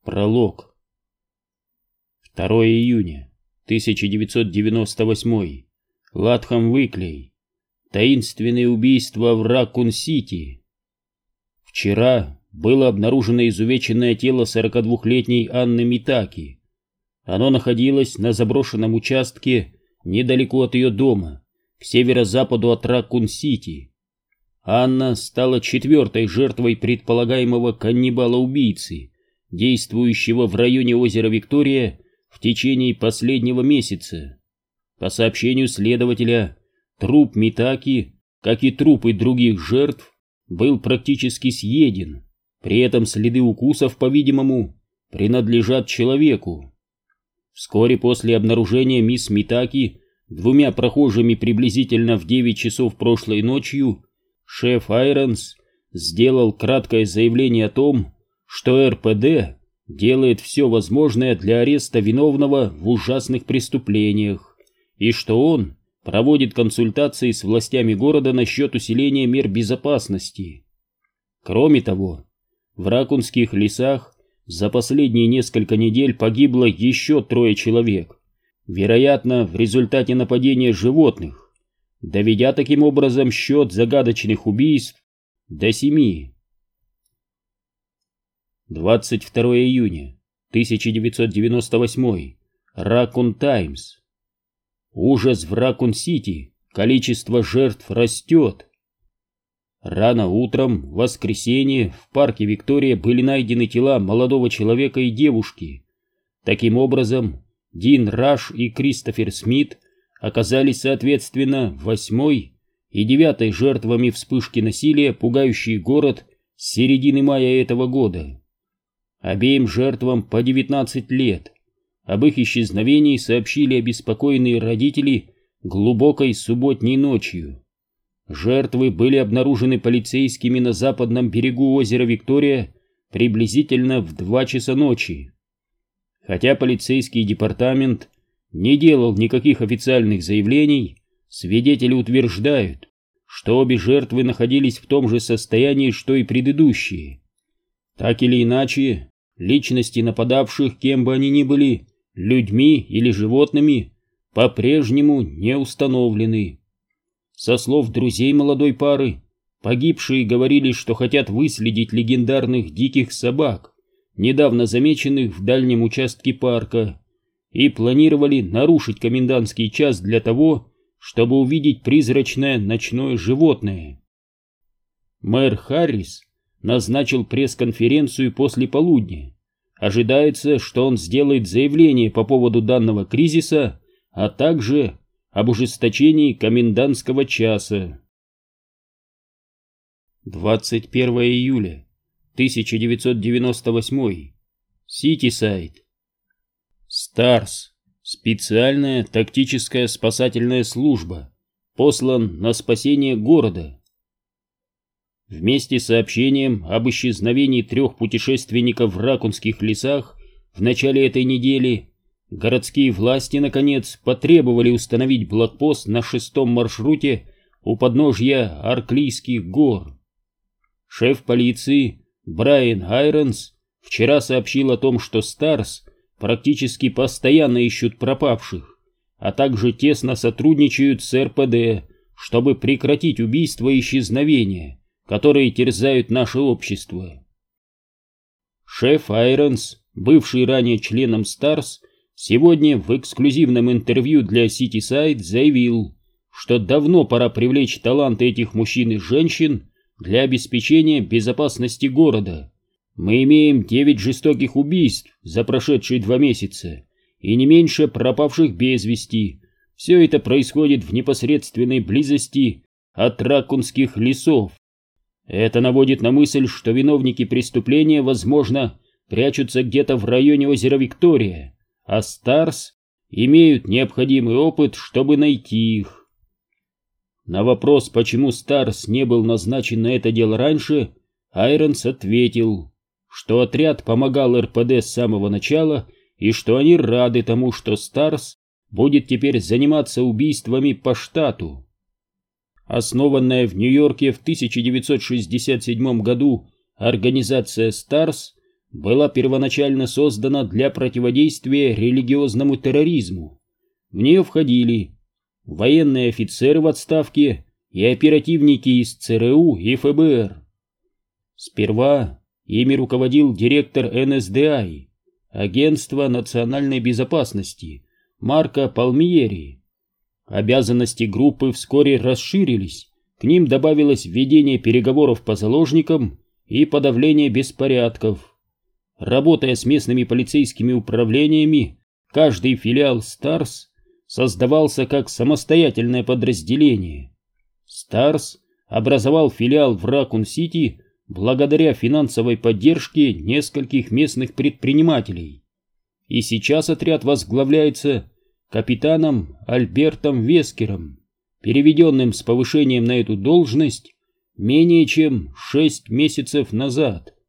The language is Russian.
Пролог. 2 июня 1998. Латхам-Уиклей. Таинственные убийства в Раккун-Сити. Вчера было обнаружено изувеченное тело 42-летней Анны Митаки. Оно находилось на заброшенном участке недалеко от ее дома, к северо-западу от Раккун-Сити. Анна стала 4-й жертвой предполагаемого каннибала-убийцы, действующего в районе озера Виктория в течение последнего месяца. По сообщению следователя, труп Митаки, как и трупы других жертв, был практически съеден, при этом следы укусов, по-видимому, принадлежат человеку. Вскоре после обнаружения мисс Митаки двумя прохожими приблизительно в 9 часов прошлой ночью шеф Айронс сделал краткое заявление о том, что РПД делает все возможное для ареста виновного в ужасных преступлениях и что он проводит консультации с властями города насчет усиления мер безопасности. Кроме того, в Раккунских лесах за последние несколько недель погибло еще 3 человек, вероятно, в результате нападения животных, доведя таким образом счет загадочных убийств до 7. 22 июня 1998. Раккун Таймс. Ужас в Раккун-Сити. Количество жертв растет. Рано утром, в воскресенье, в парке Виктория были найдены тела молодого человека и девушки. Таким образом, Дин Раш и Кристофер Смит оказались соответственно 8-й и 9-й жертвами вспышки насилия, пугающей город с середины мая этого года. Обеим жертвам по 19 лет. Об их исчезновении сообщили обеспокоенные родители глубокой субботней ночью. Жертвы были обнаружены полицейскими на западном берегу озера Виктория приблизительно в 2 часа ночи. Хотя полицейский департамент не делал никаких официальных заявлений, свидетели утверждают, что обе жертвы находились в том же состоянии, что и предыдущие. Так или иначе, личности нападавших, кем бы они ни были, людьми или животными, по-прежнему не установлены. Со слов друзей молодой пары, погибшие говорили, что хотят выследить легендарных диких собак, недавно замеченных в дальнем участке парка, и планировали нарушить комендантский час для того, чтобы увидеть призрачное ночное животное. Мэр Харрис назначил пресс-конференцию после полудня. Ожидается, что он сделает заявление по поводу данного кризиса, а также об ужесточении комендантского часа. 21 июля 1998. Ситисайд. Старс. Специальная тактическая спасательная служба. Послан на спасение города. Вместе с сообщением об исчезновении 3 путешественников в Раккунских лесах в начале этой недели городские власти, наконец, потребовали установить блокпост на 6-м маршруте у подножья Арклийских гор. Шеф полиции Брайан Айронс вчера сообщил о том, что Старс практически постоянно ищут пропавших, а также тесно сотрудничают с РПД, чтобы прекратить убийства и исчезновения, которые терзают наше общество. Шеф Айронс, бывший ранее членом Старс, сегодня в эксклюзивном интервью для Ситисайд заявил, что давно пора привлечь таланты этих мужчин и женщин для обеспечения безопасности города. Мы имеем 9 жестоких убийств за прошедшие 2 месяца и не меньше пропавших без вести. Все это происходит в непосредственной близости от Раккунских лесов. Это наводит на мысль, что виновники преступления, возможно, прячутся где-то в районе озера Виктория, а Старс имеют необходимый опыт, чтобы найти их. На вопрос, почему Старс не был назначен на это дело раньше, Айронс ответил, что отряд помогал РПД с самого начала и что они рады тому, что Старс будет теперь заниматься убийствами по штату. Основанная в Нью-Йорке в 1967 году организация Старс была первоначально создана для противодействия религиозному терроризму. В нее входили военные офицеры в отставке и оперативники из ЦРУ и ФБР. Сперва ими руководил директор НСДА, Агентства национальной безопасности, Марко Палмиери. Обязанности группы вскоре расширились, к ним добавилось ведение переговоров по заложникам и подавление беспорядков. Работая с местными полицейскими управлениями, каждый филиал Старс создавался как самостоятельное подразделение. Старс образовал филиал в Ракун-Сити благодаря финансовой поддержке нескольких местных предпринимателей. И сейчас отряд возглавляется капитаном Альбертом Вескером, переведенным с повышением на эту должность менее чем 6 месяцев назад.